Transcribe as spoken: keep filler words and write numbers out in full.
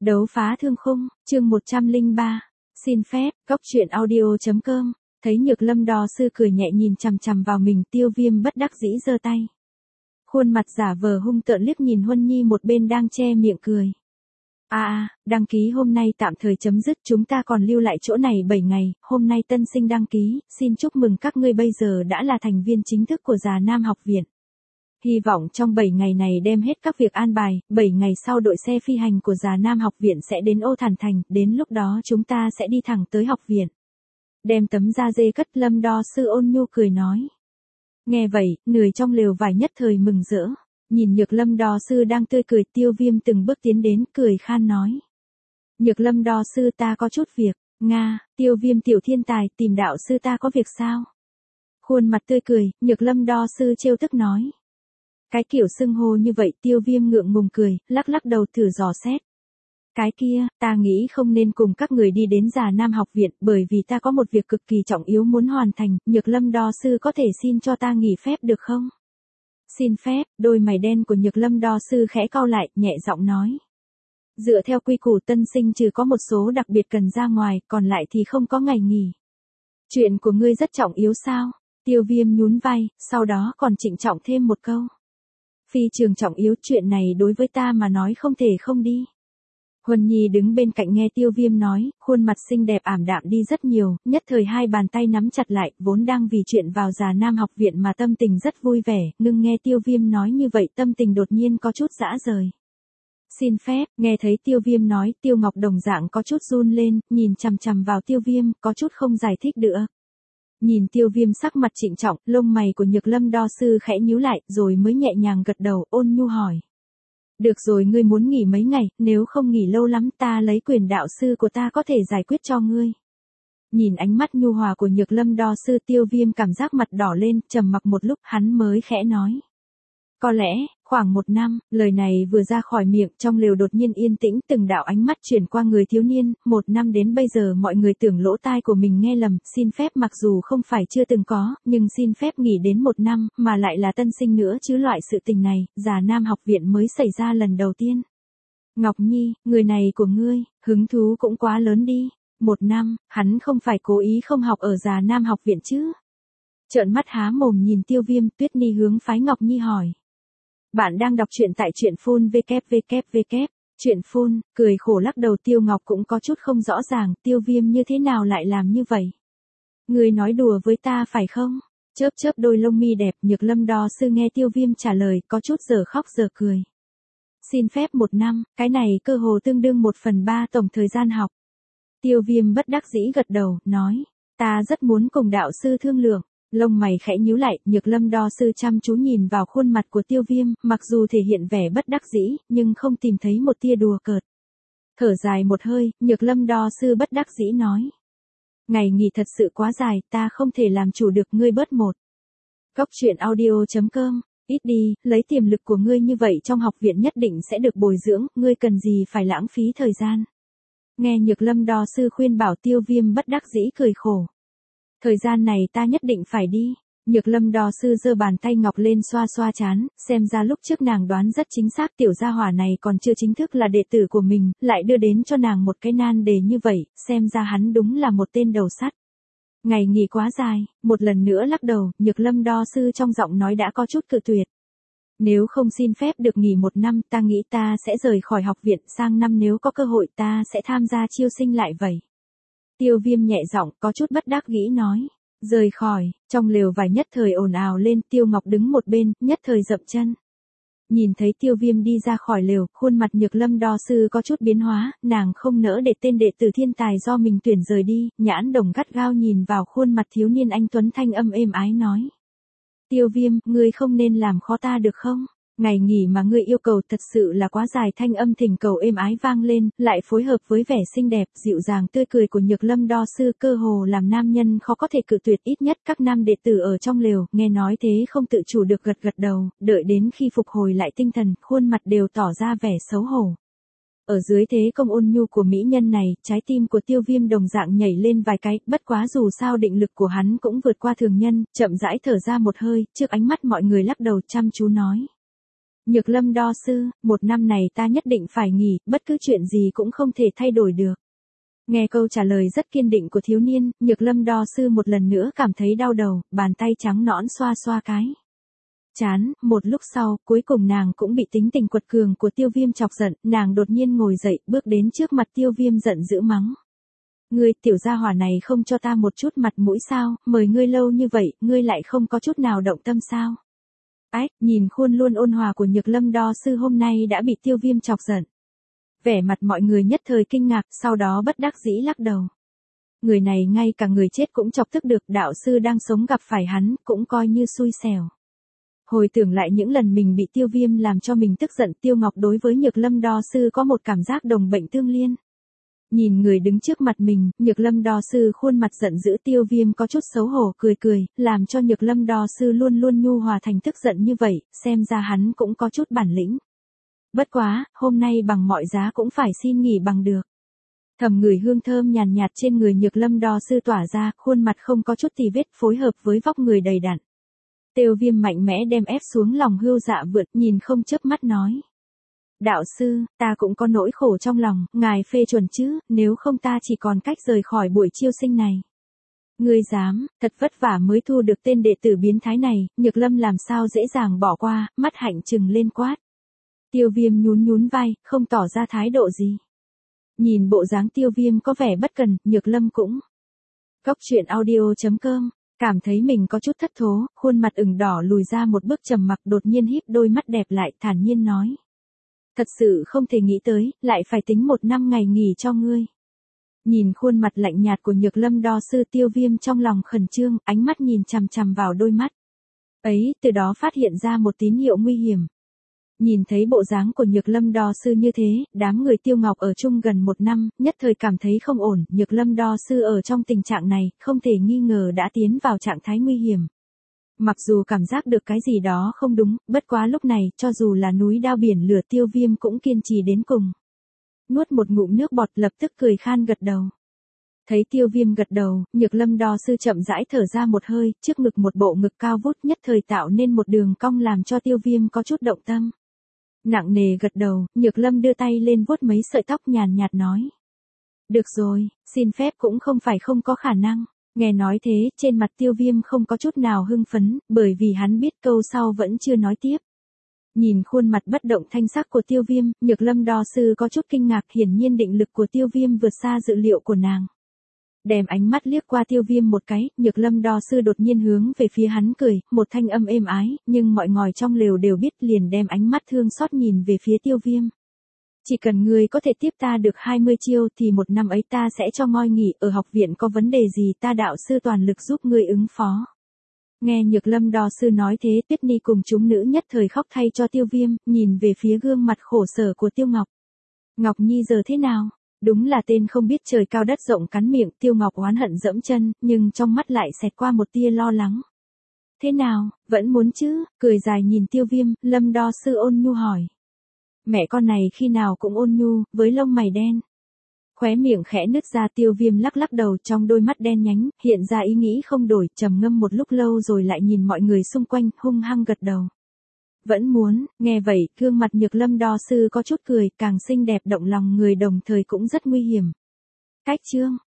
Đấu phá thương khung, chương một trăm lẻ ba. Xin phép, góc truyện audio.com. Thấy Nhược Lâm đo sư cười nhẹ nhìn chằm chằm vào mình, Tiêu Viêm bất đắc dĩ giơ tay. Khuôn mặt giả vờ hung tợn liếc nhìn Huân Nhi một bên đang che miệng cười. À à, đăng ký hôm nay tạm thời chấm dứt, chúng ta còn lưu lại chỗ này bảy ngày, hôm nay tân sinh đăng ký, xin chúc mừng các ngươi bây giờ đã là thành viên chính thức của Già Nam học viện. Hy vọng trong bảy ngày này đem hết các việc an bài, bảy ngày sau đội xe phi hành của Già Nam học viện sẽ đến Ô Thản Thành, đến lúc đó chúng ta sẽ đi thẳng tới học viện. Đem tấm da dê cất, Lâm đo sư ôn nhu cười nói. Nghe vậy, người trong lều vải nhất thời mừng rỡ, nhìn Nhược Lâm đo sư đang tươi cười, Tiêu Viêm từng bước tiến đến, cười khan nói. Nhược Lâm đo sư ta có chút việc, Nga, Tiêu Viêm tiểu thiên tài, tìm đạo sư ta có việc sao? Khuôn mặt tươi cười, Nhược Lâm đo sư trêu tức nói. Cái kiểu xưng hô như vậy, Tiêu Viêm ngượng ngùng cười, lắc lắc đầu thử dò xét. Cái kia, ta nghĩ không nên cùng các người đi đến Già Nam học viện, bởi vì ta có một việc cực kỳ trọng yếu muốn hoàn thành, Nhược Lâm đo sư có thể xin cho ta nghỉ phép được không? Xin phép, đôi mày đen của Nhược Lâm đo sư khẽ cau lại, nhẹ giọng nói. Dựa theo quy củ tân sinh trừ có một số đặc biệt cần ra ngoài, còn lại thì không có ngày nghỉ. Chuyện của ngươi rất trọng yếu sao? Tiêu Viêm nhún vai, sau đó còn trịnh trọng thêm một câu. Phi trường trọng yếu, chuyện này đối với ta mà nói không thể không đi. Huân Nhi đứng bên cạnh nghe Tiêu Viêm nói, khuôn mặt xinh đẹp ảm đạm đi rất nhiều, nhất thời hai bàn tay nắm chặt lại, vốn đang vì chuyện vào Già Nam học viện mà tâm tình rất vui vẻ, ngưng nghe Tiêu Viêm nói như vậy tâm tình đột nhiên có chút dã rời. Xin phép, nghe thấy Tiêu Viêm nói, Tiêu Ngọc đồng dạng có chút run lên, nhìn chằm chằm vào Tiêu Viêm, có chút không giải thích nữa. Nhìn Tiêu Viêm sắc mặt trịnh trọng, lông mày của Nhược Lâm đo sư khẽ nhíu lại, rồi mới nhẹ nhàng gật đầu, ôn nhu hỏi. Được rồi, ngươi muốn nghỉ mấy ngày, nếu không nghỉ lâu lắm ta lấy quyền đạo sư của ta có thể giải quyết cho ngươi. Nhìn ánh mắt nhu hòa của Nhược Lâm đo sư, Tiêu Viêm cảm giác mặt đỏ lên, trầm mặc một lúc, hắn mới khẽ nói. Có lẽ, khoảng một năm, lời này vừa ra khỏi miệng, trong lều đột nhiên yên tĩnh, từng đạo ánh mắt chuyển qua người thiếu niên, một năm đến bây giờ mọi người tưởng lỗ tai của mình nghe lầm, xin phép mặc dù không phải chưa từng có, nhưng xin phép nghỉ đến một năm, mà lại là tân sinh nữa chứ loại sự tình này, Già Nam học viện mới xảy ra lần đầu tiên. Ngọc Nhi, người này của ngươi, hứng thú cũng quá lớn đi, một năm, hắn không phải cố ý không học ở Già Nam học viện chứ? Trợn mắt há mồm nhìn Tiêu Viêm, Tuyết Ni hướng phái Ngọc Nhi hỏi. Bạn đang đọc truyện tại truyện phun www. Truyện phun, cười khổ lắc đầu, Tiêu Ngọc cũng có chút không rõ ràng, Tiêu Viêm như thế nào lại làm như vậy? Ngươi nói đùa với ta phải không? Chớp chớp đôi lông mi đẹp, Nhược Lâm đo sư nghe Tiêu Viêm trả lời, có chút giờ khóc giờ cười. Xin phép một năm, cái này cơ hồ tương đương một phần ba tổng thời gian học. Tiêu Viêm bất đắc dĩ gật đầu, nói, ta rất muốn cùng đạo sư thương lượng. Lông mày khẽ nhíu lại, Nhược Lâm đo sư chăm chú nhìn vào khuôn mặt của Tiêu Viêm, mặc dù thể hiện vẻ bất đắc dĩ, nhưng không tìm thấy một tia đùa cợt. Thở dài một hơi, Nhược Lâm đo sư bất đắc dĩ nói. Ngày nghỉ thật sự quá dài, ta không thể làm chủ được, ngươi bớt một. Góc truyện audio.com, ít đi, lấy tiềm lực của ngươi như vậy trong học viện nhất định sẽ được bồi dưỡng, ngươi cần gì phải lãng phí thời gian. Nghe Nhược Lâm đo sư khuyên bảo, Tiêu Viêm bất đắc dĩ cười khổ. Thời gian này ta nhất định phải đi. Nhược Lâm đo sư giơ bàn tay ngọc lên xoa xoa trán, xem ra lúc trước nàng đoán rất chính xác, tiểu gia hỏa này còn chưa chính thức là đệ tử của mình, lại đưa đến cho nàng một cái nan đề như vậy, xem ra hắn đúng là một tên đầu sắt. Ngày nghỉ quá dài, một lần nữa lắc đầu, Nhược Lâm đo sư trong giọng nói đã có chút cự tuyệt. Nếu không xin phép được nghỉ một năm, ta nghĩ ta sẽ rời khỏi học viện, sang năm nếu có cơ hội ta sẽ tham gia chiêu sinh lại vậy. Tiêu Viêm nhẹ giọng, có chút bất đắc dĩ nói. Rời khỏi, trong lều vải nhất thời ồn ào lên, Tiêu Ngọc đứng một bên, nhất thời dậm chân. Nhìn thấy Tiêu Viêm đi ra khỏi lều, khuôn mặt Nhược Lâm đo sư có chút biến hóa, nàng không nỡ để tên đệ tử thiên tài do mình tuyển rời đi, nhãn đồng gắt gao nhìn vào khuôn mặt thiếu niên anh tuấn, thanh âm êm ái nói. Tiêu Viêm, ngươi không nên làm khó ta được không? Ngày nghỉ mà ngươi yêu cầu thật sự là quá dài, thanh âm thỉnh cầu êm ái vang lên, lại phối hợp với vẻ xinh đẹp, dịu dàng tươi cười của Nhược Lâm đo sư, cơ hồ làm nam nhân khó có thể cự tuyệt, ít nhất các nam đệ tử ở trong lều, nghe nói thế không tự chủ được gật gật đầu, đợi đến khi phục hồi lại tinh thần, khuôn mặt đều tỏ ra vẻ xấu hổ. Ở dưới thế công ôn nhu của mỹ nhân này, trái tim của Tiêu Viêm đồng dạng nhảy lên vài cái, bất quá dù sao định lực của hắn cũng vượt qua thường nhân, chậm rãi thở ra một hơi, trước ánh mắt mọi người lắc đầu chăm chú nói. Nhược Lâm đo sư, một năm này ta nhất định phải nghỉ, bất cứ chuyện gì cũng không thể thay đổi được. Nghe câu trả lời rất kiên định của thiếu niên, Nhược Lâm đo sư một lần nữa cảm thấy đau đầu, bàn tay trắng nõn xoa xoa cái chán, một lúc sau, cuối cùng nàng cũng bị tính tình quật cường của Tiêu Viêm chọc giận, nàng đột nhiên ngồi dậy, bước đến trước mặt Tiêu Viêm giận dữ mắng. Ngươi, tiểu gia hỏa này không cho ta một chút mặt mũi sao, mời ngươi lâu như vậy, ngươi lại không có chút nào động tâm sao? Ách, nhìn khuôn luôn ôn hòa của Nhược Lâm đo sư hôm nay đã bị Tiêu Viêm chọc giận. Vẻ mặt mọi người nhất thời kinh ngạc, sau đó bất đắc dĩ lắc đầu. Người này ngay cả người chết cũng chọc tức được, đạo sư đang sống gặp phải hắn, cũng coi như xui xẻo. Hồi tưởng lại những lần mình bị Tiêu Viêm làm cho mình tức giận, Tiêu Ngọc đối với Nhược Lâm đo sư có một cảm giác đồng bệnh tương liên. Nhìn người đứng trước mặt mình, Nhược Lâm đo sư khuôn mặt giận dữ, Tiêu Viêm có chút xấu hổ cười cười, làm cho Nhược Lâm đo sư luôn luôn nhu hòa thành tức giận như vậy, xem ra hắn cũng có chút bản lĩnh. Bất quá, hôm nay bằng mọi giá cũng phải xin nghỉ bằng được. Thầm ngửi hương thơm nhàn nhạt trên người Nhược Lâm đo sư tỏa ra, khuôn mặt không có chút tì vết phối hợp với vóc người đầy đặn. Tiêu Viêm mạnh mẽ đem ép xuống lòng hưu dạ vượt, nhìn không chớp mắt nói. Đạo sư, ta cũng có nỗi khổ trong lòng, ngài phê chuẩn chứ, nếu không ta chỉ còn cách rời khỏi buổi chiêu sinh này. Ngươi dám, thật vất vả mới thu được tên đệ tử biến thái này, Nhược Lâm làm sao dễ dàng bỏ qua, mắt hạnh trừng lên quát. Tiêu Viêm nhún nhún vai, không tỏ ra thái độ gì. Nhìn bộ dáng Tiêu Viêm có vẻ bất cần, Nhược Lâm cũng. Cóc truyện audio chấm com, cảm thấy mình có chút thất thố, khuôn mặt ửng đỏ lùi ra một bước trầm mặc, đột nhiên híp đôi mắt đẹp lại, thản nhiên nói. Thật sự không thể nghĩ tới, lại phải tính một năm ngày nghỉ cho ngươi. Nhìn khuôn mặt lạnh nhạt của Nhược Lâm đo sư, Tiêu Viêm trong lòng khẩn trương, ánh mắt nhìn chằm chằm vào đôi mắt ấy, từ đó phát hiện ra một tín hiệu nguy hiểm. Nhìn thấy bộ dáng của Nhược Lâm đo sư như thế, đám người Tiêu Ngọc ở chung gần một năm, nhất thời cảm thấy không ổn, Nhược Lâm đo sư ở trong tình trạng này, không thể nghi ngờ đã tiến vào trạng thái nguy hiểm. Mặc dù cảm giác được cái gì đó không đúng, bất quá lúc này, cho dù là núi đao biển lửa, Tiêu Viêm cũng kiên trì đến cùng. Nuốt một ngụm nước bọt, lập tức cười khan gật đầu. Thấy Tiêu Viêm gật đầu, Nhược Lâm đo sư chậm rãi thở ra một hơi, trước ngực một bộ ngực cao vút nhất thời tạo nên một đường cong làm cho Tiêu Viêm có chút động tâm. Nặng nề gật đầu, Nhược Lâm đưa tay lên vuốt mấy sợi tóc nhàn nhạt nói. Được rồi, xin phép cũng không phải không có khả năng. Nghe nói thế, trên mặt Tiêu Viêm không có chút nào hưng phấn, bởi vì hắn biết câu sau vẫn chưa nói tiếp. Nhìn khuôn mặt bất động thanh sắc của Tiêu Viêm, Nhược Lâm đo sư có chút kinh ngạc, hiển nhiên định lực của Tiêu Viêm vượt xa dự liệu của nàng. Đem ánh mắt liếc qua Tiêu Viêm một cái, Nhược Lâm đo sư đột nhiên hướng về phía hắn cười, một thanh âm êm ái, nhưng mọi ngòi trong lều đều biết, liền đem ánh mắt thương xót nhìn về phía Tiêu Viêm. Chỉ cần ngươi có thể tiếp ta được hai mươi chiêu thì một năm ấy ta sẽ cho ngôi nghỉ, ở học viện có vấn đề gì ta đạo sư toàn lực giúp ngươi ứng phó. Nghe Nhược Lâm đo sư nói thế, Tuyết Ni cùng chúng nữ nhất thời khóc thay cho Tiêu Viêm, nhìn về phía gương mặt khổ sở của Tiêu Ngọc. Ngọc Nhi giờ thế nào? Đúng là tên không biết trời cao đất rộng, cắn miệng, Tiêu Ngọc oán hận dẫm chân, nhưng trong mắt lại xẹt qua một tia lo lắng. Thế nào, vẫn muốn chứ? Cười dài nhìn Tiêu Viêm, Lâm đo sư ôn nhu hỏi. Mẹ con này khi nào cũng ôn nhu, với lông mày đen. Khóe miệng khẽ nứt ra, Tiêu Viêm lắc lắc đầu, trong đôi mắt đen nhánh, hiện ra ý nghĩ không đổi, trầm ngâm một lúc lâu rồi lại nhìn mọi người xung quanh, hung hăng gật đầu. Vẫn muốn, nghe vậy, gương mặt Nhược Lâm đo sư có chút cười, càng xinh đẹp động lòng người đồng thời cũng rất nguy hiểm. Cách chương.